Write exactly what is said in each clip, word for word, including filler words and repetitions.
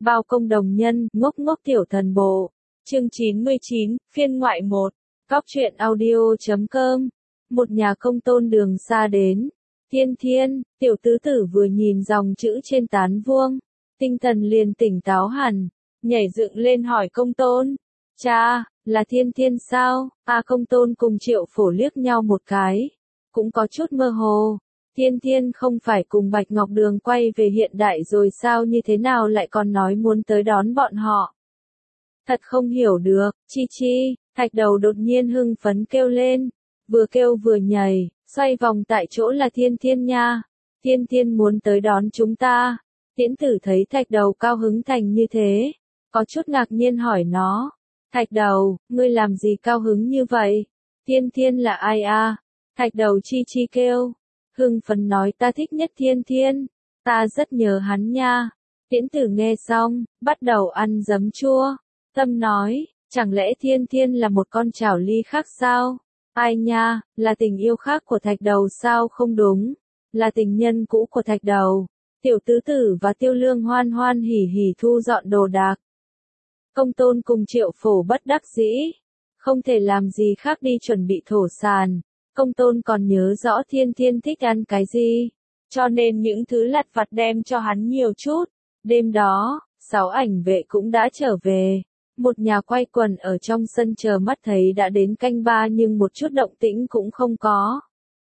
Bao công đồng nhân, ngốc ngốc tiểu thần bộ. Chương chín mươi chín, phiên ngoại một. Góc truyện audio chấm com. Một nhà công tôn đường xa đến. Thiên thiên, tiểu tứ tử vừa nhìn dòng chữ trên tán vuông. Tinh thần liền tỉnh táo hẳn. Nhảy dựng lên hỏi công tôn. Cha, là thiên thiên sao? À công tôn cùng Triệu Phổ liếc nhau một cái. Cũng có chút mơ hồ. Thiên thiên không phải cùng Bạch Ngọc Đường quay về hiện đại rồi sao, như thế nào lại còn nói muốn tới đón bọn họ? Thật không hiểu được, chi chi, thạch đầu đột nhiên hưng phấn kêu lên, vừa kêu vừa nhảy, xoay vòng tại chỗ là thiên thiên nha, thiên thiên muốn tới đón chúng ta. Tiễn tử thấy thạch đầu cao hứng thành như thế, có chút ngạc nhiên hỏi nó, thạch đầu, ngươi làm gì cao hứng như vậy? Thiên thiên là ai a? Thạch đầu chi chi kêu. Hưng phấn nói ta thích nhất thiên thiên, ta rất nhớ hắn nha. Tiễn tử nghe xong, bắt đầu ăn giấm chua. Tâm nói, chẳng lẽ thiên thiên là một con chảo ly khác sao? Ai nha, là tình yêu khác của thạch đầu sao? Không đúng, là tình nhân cũ của thạch đầu. Tiểu tứ tử và tiêu lương hoan hoan hỉ hỉ thu dọn đồ đạc. Công tôn cùng Triệu Phổ bất đắc dĩ, không thể làm gì khác đi chuẩn bị thổ sàn. Công tôn còn nhớ rõ thiên thiên thích ăn cái gì, cho nên những thứ lặt vặt đem cho hắn nhiều chút. Đêm đó, sáu ảnh vệ cũng đã trở về. Một nhà quay quần ở trong sân chờ mắt thấy đã đến canh ba nhưng một chút động tĩnh cũng không có.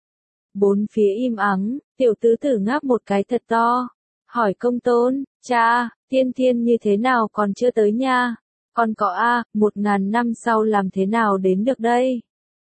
Bốn phía im ắng, tiểu tứ tử ngáp một cái thật to. Hỏi công tôn, cha, thiên thiên như thế nào còn chưa tới nha? Còn có a, một ngàn năm sau làm thế nào đến được đây?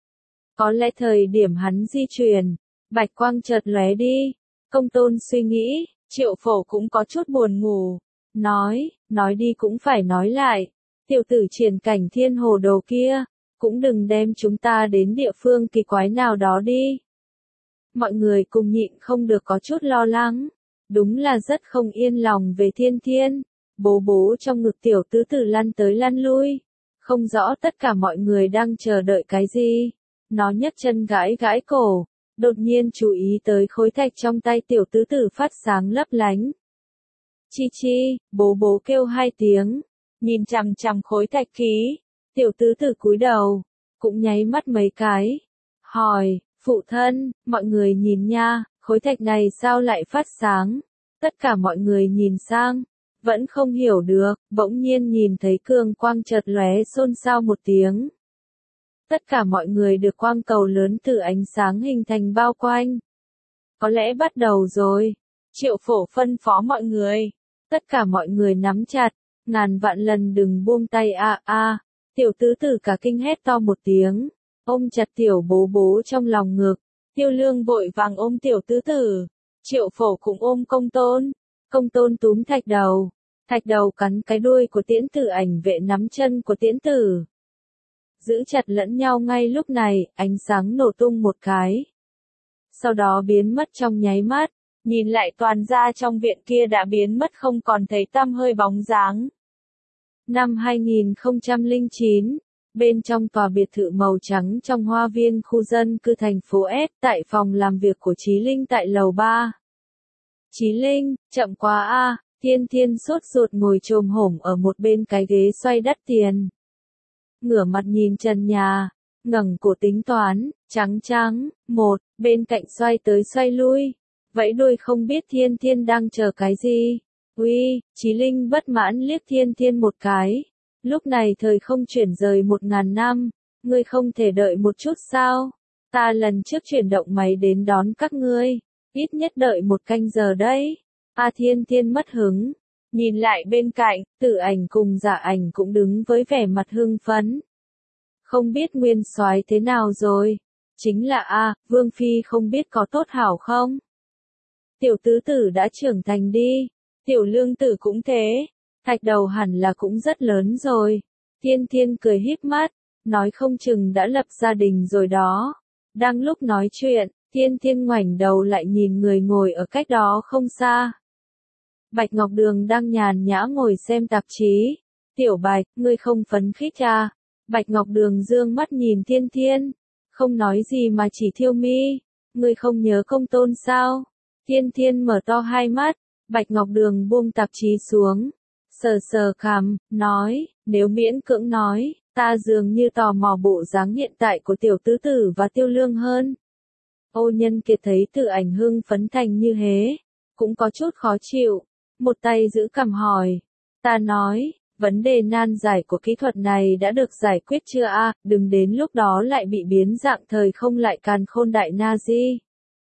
Có lẽ thời điểm hắn di chuyển, bạch quang chợt lóe đi. Công tôn suy nghĩ, Triệu Phổ cũng có chút buồn ngủ. Nói, nói đi cũng phải nói lại. Tiểu tử triển cảnh thiên hồ đồ kia, cũng đừng đem chúng ta đến địa phương kỳ quái nào đó đi. Mọi người cùng nhịn không được có chút lo lắng. Đúng là rất không yên lòng về thiên thiên. Bố bố trong ngực tiểu tứ tử lăn tới lăn lui. Không rõ tất cả mọi người đang chờ đợi cái gì. Nó nhấc chân gãi gãi cổ, đột nhiên chú ý tới khối thạch trong tay tiểu tứ tử phát sáng lấp lánh. Chi chi, bố bố kêu hai tiếng, nhìn chằm chằm khối thạch khí, tiểu tứ tử cúi đầu, cũng nháy mắt mấy cái. Hỏi, phụ thân, mọi người nhìn nha, khối thạch này sao lại phát sáng? Tất cả mọi người nhìn sang, vẫn không hiểu được, bỗng nhiên nhìn thấy cường quang chợt lóe xôn xao một tiếng. Tất cả mọi người được quang cầu lớn từ ánh sáng hình thành bao quanh. Có lẽ bắt đầu rồi. Triệu Phổ phân phó mọi người. Tất cả mọi người nắm chặt. Ngàn vạn lần đừng buông tay a à, a. À. Tiểu tứ tử cả kinh hét to một tiếng. Ôm chặt tiểu bố bố trong lòng ngực. Tiêu lương vội vàng ôm tiểu tứ tử. Triệu Phổ cũng ôm công tôn. Công tôn túm thạch đầu. Thạch đầu cắn cái đuôi của tiễn tử, ảnh vệ nắm chân của tiễn tử. Giữ chặt lẫn nhau ngay lúc này, ánh sáng nổ tung một cái. Sau đó biến mất trong nháy mắt, nhìn lại toàn gia trong viện kia đã biến mất không còn thấy tăm hơi bóng dáng. Năm hai nghìn không trăm lẻ chín, bên trong tòa biệt thự màu trắng trong hoa viên khu dân cư thành phố S, tại phòng làm việc của Chí Linh tại lầu ba. Chí Linh, chậm quá a, Thiên Thiên sốt ruột ngồi chồm hổm ở một bên cái ghế xoay đắt tiền. Ngửa mặt nhìn trần nhà, ngẩng cổ tính toán, trắng trắng, một, bên cạnh xoay tới xoay lui, vẫy đuôi không biết thiên thiên đang chờ cái gì. Uy, Chí Linh bất mãn liếc thiên thiên một cái, lúc này thời không chuyển rời một ngàn năm, ngươi không thể đợi một chút sao? Ta lần trước chuyển động máy đến đón các ngươi, ít nhất đợi một canh giờ đấy. A à, thiên thiên mất hứng. Nhìn lại bên cạnh, Tử Ảnh cùng Dạ Ảnh cũng đứng với vẻ mặt hưng phấn. Không biết nguyên soái thế nào rồi? Chính là a, Vương Phi không biết có tốt hảo không? Tiểu tứ tử đã trưởng thành đi. Tiểu lương tử cũng thế. Thạch đầu hẳn là cũng rất lớn rồi. Thiên Thiên cười híp mắt, nói không chừng đã lập gia đình rồi đó. Đang lúc nói chuyện, Thiên Thiên ngoảnh đầu lại nhìn người ngồi ở cách đó không xa. Bạch Ngọc Đường đang nhàn nhã ngồi xem tạp chí. Tiểu Bạch, ngươi không phấn khích à? Bạch Ngọc Đường dương mắt nhìn Thiên Thiên. Không nói gì mà chỉ thiêu mi. Ngươi không nhớ công tôn sao? Thiên Thiên mở to hai mắt. Bạch Ngọc Đường buông tạp chí xuống. sờ sờ cằm, nói, nếu miễn cưỡng nói, ta dường như tò mò bộ dáng hiện tại của tiểu tứ tử và Tiêu Lương hơn. Ô Nhân Kiệt thấy Từ Ảnh hưng phấn thành như thế, cũng có chút khó chịu, một tay giữ cằm hỏi, ta nói, vấn đề nan giải của kỹ thuật này đã được giải quyết chưa a? Đừng đến lúc đó lại bị biến dạng thời không lại càn khôn đại Nazi.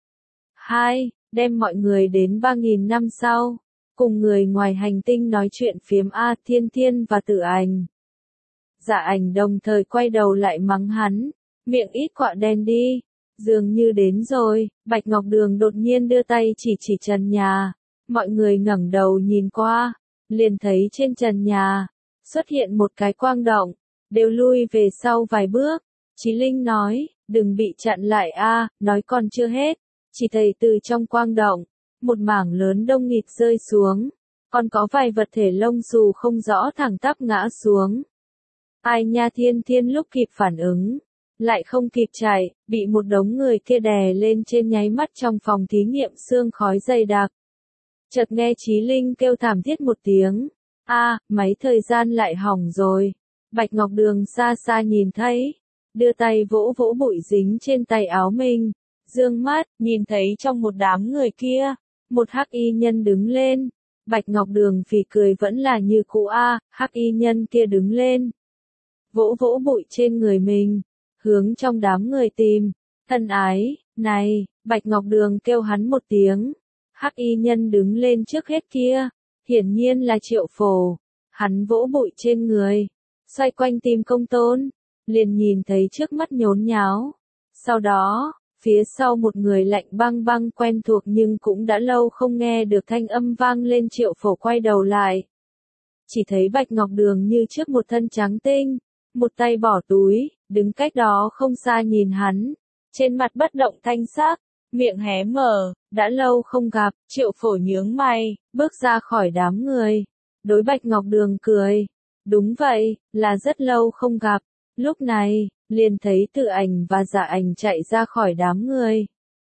Hai, đem mọi người đến ba nghìn năm sau, cùng người ngoài hành tinh nói chuyện phiếm a, Thiên Thiên và Tử Ảnh. Dạ Ảnh đồng thời quay đầu lại mắng hắn, miệng ít quạ đen đi, dường như đến rồi. Bạch Ngọc Đường đột nhiên đưa tay chỉ chỉ trần nhà, mọi người ngẩng đầu nhìn qua, liền thấy trên trần nhà xuất hiện một cái quang động, đều lui về sau vài bước. Chí Linh nói, đừng bị chặn lại a, nói còn chưa hết, chỉ thấy từ trong quang động, một mảng lớn đông nghịt rơi xuống, còn có vài vật thể lông xù không rõ thẳng tắp ngã xuống. Ai nha, Thiên Thiên lúc kịp phản ứng, lại không kịp chạy, bị một đống người kia đè lên trên nháy mắt trong phòng thí nghiệm sương khói dày đặc. Chợt nghe Chí Linh kêu thảm thiết một tiếng, a, máy thời gian lại hỏng rồi. Bạch Ngọc Đường xa xa nhìn thấy, đưa tay vỗ vỗ bụi dính trên tay áo mình, dương mắt, nhìn thấy trong một đám người kia, một hắc y nhân đứng lên. Bạch Ngọc Đường phì cười vẫn là như cũ a, hắc y nhân kia đứng lên, vỗ vỗ bụi trên người mình, hướng trong đám người tìm, thân ái, này, Bạch Ngọc Đường kêu hắn một tiếng. Hắc y nhân đứng lên trước hết kia, hiển nhiên là Triệu Phổ, hắn vỗ bụi trên người, xoay quanh tìm Công Tôn, liền nhìn thấy trước mắt nhốn nháo. Sau đó, phía sau một người lạnh băng băng quen thuộc nhưng cũng đã lâu không nghe được thanh âm vang lên. Triệu Phổ quay đầu lại, chỉ thấy Bạch Ngọc Đường như trước một thân trắng tinh, một tay bỏ túi, đứng cách đó không xa nhìn hắn, trên mặt bất động thanh sắc, miệng hé mở. Đã lâu không gặp, Triệu Phổ nhướng mày, bước ra khỏi đám người, đối Bạch Ngọc Đường cười, đúng vậy, là rất lâu không gặp. Lúc này, liền thấy Từ Ảnh và Dạ Ảnh chạy ra khỏi đám người,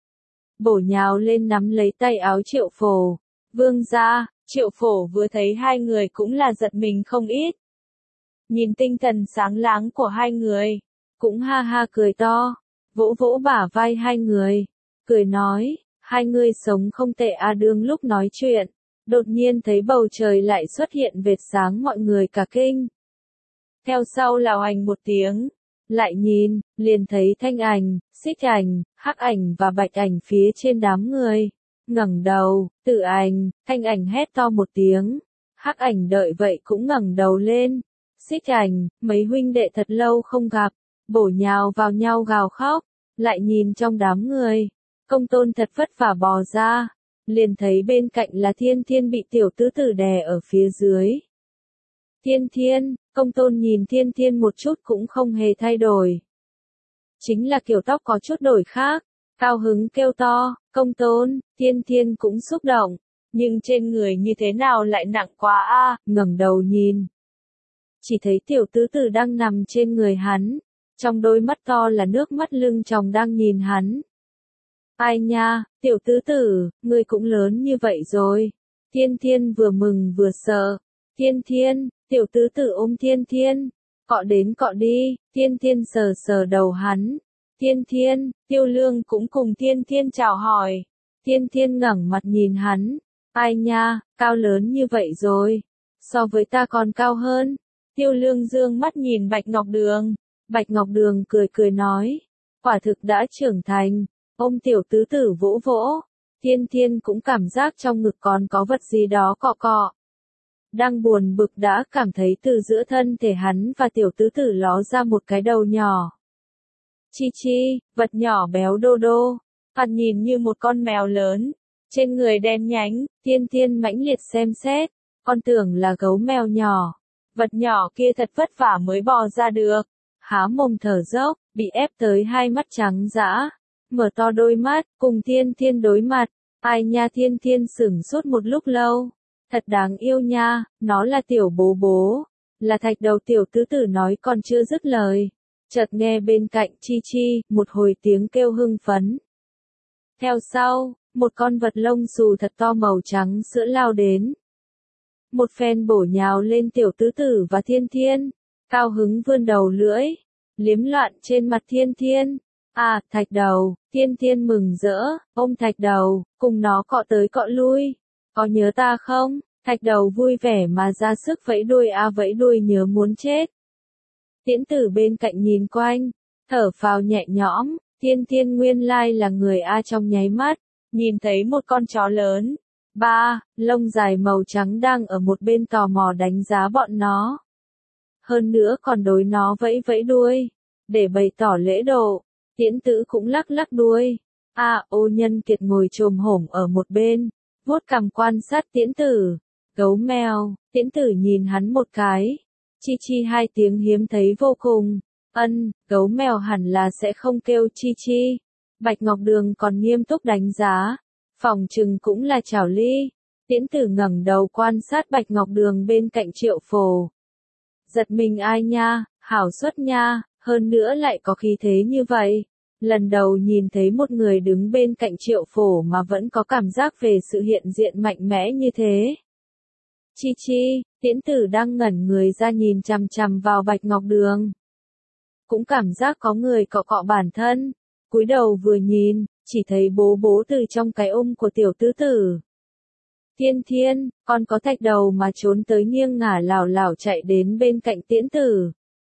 bổ nhào lên nắm lấy tay áo Triệu Phổ. Vương gia. Triệu Phổ vừa thấy hai người cũng là giật mình không ít. Nhìn tinh thần sáng láng của hai người, cũng ha ha cười to, vỗ vỗ bả vai hai người, cười nói, hai người sống không tệ a. Đương lúc nói chuyện, đột nhiên thấy bầu trời lại xuất hiện vệt sáng, mọi người cả kinh. Theo sau là oành một tiếng, lại nhìn, liền thấy Thanh Ảnh, Xích Ảnh, Hắc Ảnh và Bạch Ảnh phía trên đám người. Ngẩng đầu, Tử Ảnh, Thanh Ảnh hét to một tiếng, Hắc Ảnh đợi vậy cũng ngẩng đầu lên. Xích Ảnh, mấy huynh đệ thật lâu không gặp, bổ nhào vào nhau gào khóc, lại nhìn trong đám người, Công Tôn thật vất vả bò ra, liền thấy bên cạnh là Thiên Thiên bị tiểu tứ tử đè ở phía dưới. Thiên Thiên, Công Tôn nhìn Thiên Thiên một chút cũng không hề thay đổi, chính là kiểu tóc có chút đổi khác, cao hứng kêu to, Công Tôn. Thiên Thiên cũng xúc động, nhưng trên người như thế nào lại nặng quá a, ngẩng đầu nhìn, chỉ thấy tiểu tứ tử đang nằm trên người hắn, trong đôi mắt to là nước mắt lưng tròng đang nhìn hắn. Ai nha, tiểu tứ tử, ngươi cũng lớn như vậy rồi. Thiên Thiên vừa mừng vừa sợ. Thiên Thiên, tiểu tứ tử ôm Thiên Thiên, cọ đến cọ đi. Thiên Thiên sờ sờ đầu hắn. Thiên Thiên, Tiêu Lương cũng cùng Thiên Thiên chào hỏi. Thiên Thiên ngẩng mặt nhìn hắn. Ai nha, cao lớn như vậy rồi, so với ta còn cao hơn. Tiêu Lương dương mắt nhìn Bạch Ngọc Đường. Bạch Ngọc Đường cười cười nói, quả thực đã trưởng thành. Ôm tiểu tứ tử vỗ vỗ, Thiên Thiên cũng cảm giác trong ngực còn có vật gì đó cọ cọ. Đang buồn bực đã cảm thấy từ giữa thân thể hắn và tiểu tứ tử ló ra một cái đầu nhỏ. Chi chi, vật nhỏ béo đô đô, thoạt nhìn như một con mèo lớn, trên người đen nhánh. Thiên Thiên mãnh liệt xem xét, con tưởng là gấu mèo nhỏ. Vật nhỏ kia thật vất vả mới bò ra được, há mồm thở dốc, bị ép tới hai mắt trắng dã, mở to đôi mắt, cùng Thiên Thiên đối mặt. Ai nha, Thiên Thiên sửng sốt một lúc lâu, thật đáng yêu nha, nó là tiểu bố bố, là thạch đầu. Tiểu tứ tử nói còn chưa dứt lời, chợt nghe bên cạnh chi chi, một hồi tiếng kêu hưng phấn. Theo sau, một con vật lông xù thật to màu trắng sữa lao đến. một phen bổ nhào lên tiểu tứ tử và Thiên Thiên, cao hứng vươn đầu lưỡi, liếm loạn trên mặt Thiên Thiên. À, Thạch Đầu, Thiên Thiên mừng rỡ, ôm Thạch Đầu, cùng nó cọ tới cọ lui. Có nhớ ta không? Thạch Đầu vui vẻ mà ra sức vẫy đuôi a vẫy đuôi nhớ muốn chết. Tiễn Tử bên cạnh nhìn quanh, thở phào nhẹ nhõm, Thiên Thiên nguyên lai là người a trong nháy mắt, nhìn thấy một con chó lớn, ba, lông dài màu trắng đang ở một bên tò mò đánh giá bọn nó. Hơn nữa còn đối nó vẫy vẫy đuôi, để bày tỏ lễ độ. Tiễn Tử cũng lắc lắc đuôi. A, Ô Nhân Kiệt ngồi chồm hổm ở một bên, vuốt cằm quan sát Tiễn Tử. Gấu mèo, Tiễn Tử nhìn hắn một cái. Chi chi hai tiếng hiếm thấy vô cùng. Ân, gấu mèo hẳn là sẽ không kêu chi chi. Bạch Ngọc Đường còn nghiêm túc đánh giá. Phòng trừng cũng là Chảo Ly. Tiễn Tử ngẩng đầu quan sát Bạch Ngọc Đường bên cạnh Triệu Phổ. Giật mình ai nha, hảo xuất nha, hơn nữa lại có khí thế như vậy. Lần đầu nhìn thấy một người đứng bên cạnh Triệu Phổ mà vẫn có cảm giác về sự hiện diện mạnh mẽ như thế. Chi chi, Tiễn Tử đang ngẩn người ra nhìn chằm chằm vào Bạch Ngọc Đường. Cũng cảm giác có người cọ cọ bản thân, cúi đầu vừa nhìn, chỉ thấy bố bố từ trong cái ôm của tiểu tứ tử. Thiên Thiên, con có Thạch Đầu mà trốn tới nghiêng ngả lảo lảo chạy đến bên cạnh Tiễn Tử.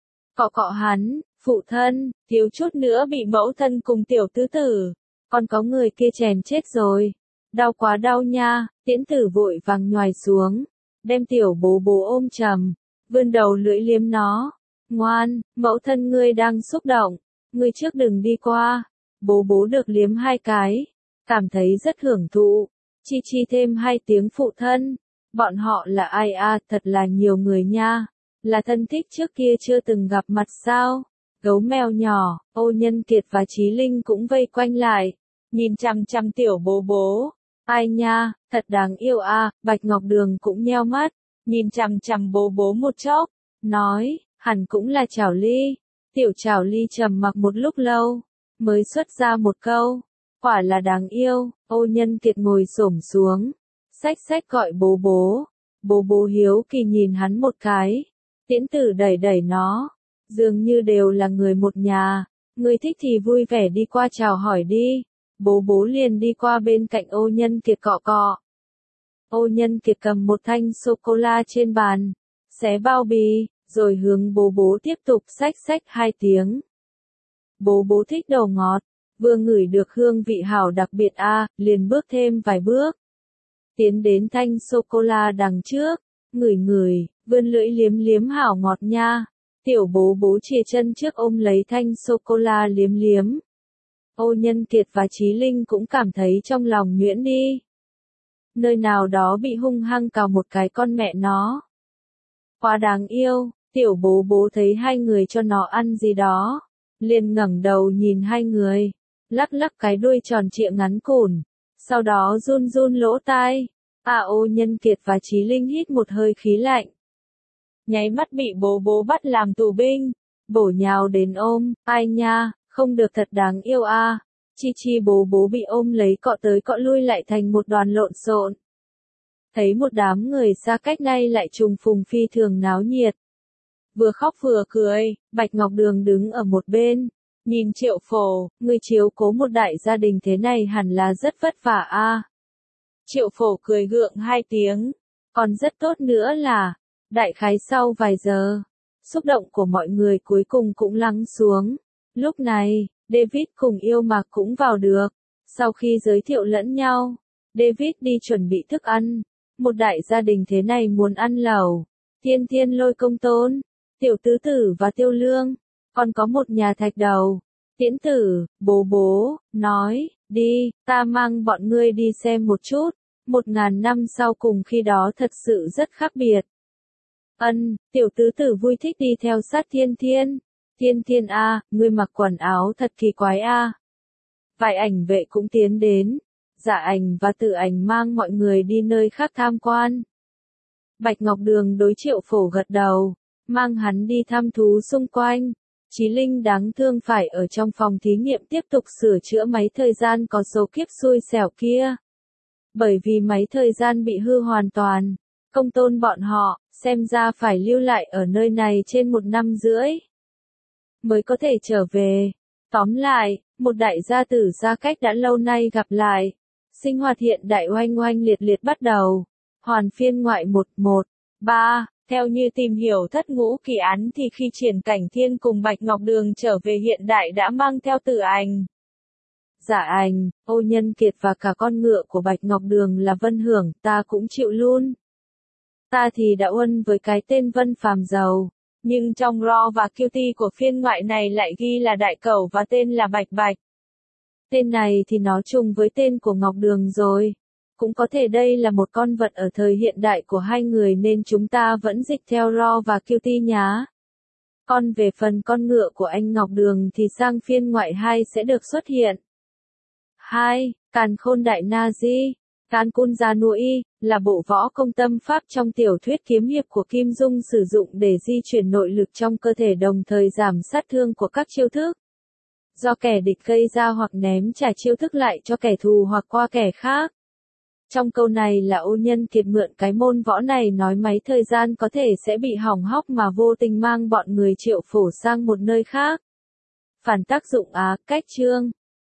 Cọ cọ hắn, phụ thân, thiếu chút nữa bị mẫu thân cùng tiểu tứ tử. Còn có người kia chèn chết rồi. Đau quá đau nha, Tiễn Tử vội vàng nhoài xuống, đem tiểu bố bố ôm chầm, vươn đầu lưỡi liếm nó. Ngoan, mẫu thân ngươi đang xúc động, ngươi trước đừng đi qua. Bố bố được liếm hai cái, cảm thấy rất hưởng thụ. Chi chi thêm hai tiếng phụ thân. Bọn họ là ai a, thật là nhiều người nha. Là thân thích trước kia chưa từng gặp mặt sao? Gấu mèo nhỏ, Ô Nhân Kiệt và Chí Linh cũng vây quanh lại, nhìn chằm chằm tiểu bố bố. Ai nha, thật đáng yêu a. Bạch Ngọc Đường cũng nheo mắt, nhìn chằm chằm bố bố một chốc, nói, hẳn cũng là Chảo Ly. Tiểu Chảo Ly trầm mặc một lúc lâu, mới xuất ra một câu, quả là đáng yêu. Ô Nhân Kiệt ngồi xổm xuống, xách xách gọi bố bố. Bố bố hiếu kỳ nhìn hắn một cái. Tiễn Tử đẩy đẩy nó, dường như đều là người một nhà, người thích thì vui vẻ đi qua chào hỏi đi. Bố bố liền đi qua bên cạnh Ô Nhân Kiệt cọ cọ. Ô Nhân Kiệt cầm một thanh sô-cô-la trên bàn, xé bao bì, rồi hướng bố bố tiếp tục xách xách hai tiếng. Bố bố thích đồ ngọt, vừa ngửi được hương vị hảo đặc biệt a, liền bước thêm vài bước. Tiến đến thanh sô-cô-la đằng trước, ngửi ngửi, vươn lưỡi liếm liếm hảo ngọt nha. Tiểu bố bố chìa chân trước ôm lấy thanh sô-cô-la liếm liếm. Ô Nhân Kiệt và Chí Linh cũng cảm thấy trong lòng nhuyễn đi. Nơi nào đó bị hung hăng cào một cái con mẹ nó. Quá đáng yêu, tiểu bố bố thấy hai người cho nó ăn gì đó, liền ngẩng đầu nhìn hai người, lắc lắc cái đuôi tròn trịa ngắn cùn, sau đó run run lỗ tai. À, Ô Nhân Kiệt và Chí Linh hít một hơi khí lạnh. Nháy mắt bị bố bố bắt làm tù binh, bổ nhào đến ôm, ai nha, không được thật đáng yêu a. À. Chi chi bố bố bị ôm lấy cọ tới cọ lui lại thành một đoàn lộn xộn. Thấy một đám người xa cách nay lại trùng phùng phi thường náo nhiệt. Vừa khóc vừa cười, Bạch Ngọc Đường đứng ở một bên, nhìn Triệu Phổ, người chiếu cố một đại gia đình thế này hẳn là rất vất vả a. À. Triệu Phổ cười gượng hai tiếng, còn rất tốt nữa là, đại khái sau vài giờ, xúc động của mọi người cuối cùng cũng lắng xuống. Lúc này, David cùng Yêu Mạc cũng vào được. Sau khi giới thiệu lẫn nhau, David đi chuẩn bị thức ăn. Một đại gia đình thế này muốn ăn lẩu. Thiên Thiên lôi Công Tôn, Tiểu Tứ Tử và Tiêu Lương, còn có một nhà Thạch Đầu. Tiễn Tử, bố bố, nói, đi, ta mang bọn ngươi đi xem một chút. Một ngàn năm sau cùng khi đó thật sự rất khác biệt. Ân, Tiểu Tứ Tử vui thích đi theo sát Thiên Thiên. Thiên Thiên a, ngươi mặc quần áo thật kỳ quái a. Vài ảnh vệ cũng tiến đến, Dạ Ảnh và Tử Ảnh mang mọi người đi nơi khác tham quan. Bạch Ngọc Đường đối Triệu Phổ gật đầu, mang hắn đi thăm thú xung quanh. Chí Linh đáng thương phải ở trong phòng thí nghiệm tiếp tục sửa chữa máy thời gian có số kiếp xui xẻo kia. Bởi vì máy thời gian bị hư hoàn toàn, Công tôn bọn họ, xem ra phải lưu lại ở nơi này trên một năm rưỡi. Mới có thể trở về. Tóm lại, một đại gia tử gia cách đã lâu nay gặp lại. Sinh hoạt hiện đại oanh oanh liệt liệt bắt đầu. Hoàn phiên ngoại một một ba. Theo như tìm hiểu thất ngũ kỳ án thì khi Triển Cảnh Thiên cùng Bạch Ngọc Đường trở về hiện đại đã mang theo Tử Ảnh, Dạ Ảnh, Ô Nhân Kiệt và cả con ngựa của Bạch Ngọc Đường là Vân Hưởng, ta cũng chịu luôn. Ta thì đã uân với cái tên Vân Phàm giàu, nhưng trong Raw và Q T của phiên ngoại này lại ghi là Đại Cẩu và tên là Bạch Bạch. Tên này thì nó trùng với tên của Ngọc Đường rồi. Cũng có thể đây là một con vật ở thời hiện đại của hai người nên chúng ta vẫn dịch theo Raw và Q T nhá. Còn về phần con ngựa của anh Ngọc Đường thì sang phiên ngoại hai sẽ được xuất hiện. hai. Càn Khôn Đại Na Di. Càn Khôn Gia Nui, là bộ võ công tâm pháp trong tiểu thuyết kiếm hiệp của Kim Dung sử dụng để di chuyển nội lực trong cơ thể đồng thời giảm sát thương của các chiêu thức. Do kẻ địch gây ra hoặc ném trả chiêu thức lại cho kẻ thù hoặc qua kẻ khác. Trong câu này là Ô Nhân Kiệt mượn cái môn võ này nói máy thời gian có thể sẽ bị hỏng hóc mà vô tình mang bọn người Triệu Phổ sang một nơi khác. Phản tác dụng á, cách chương.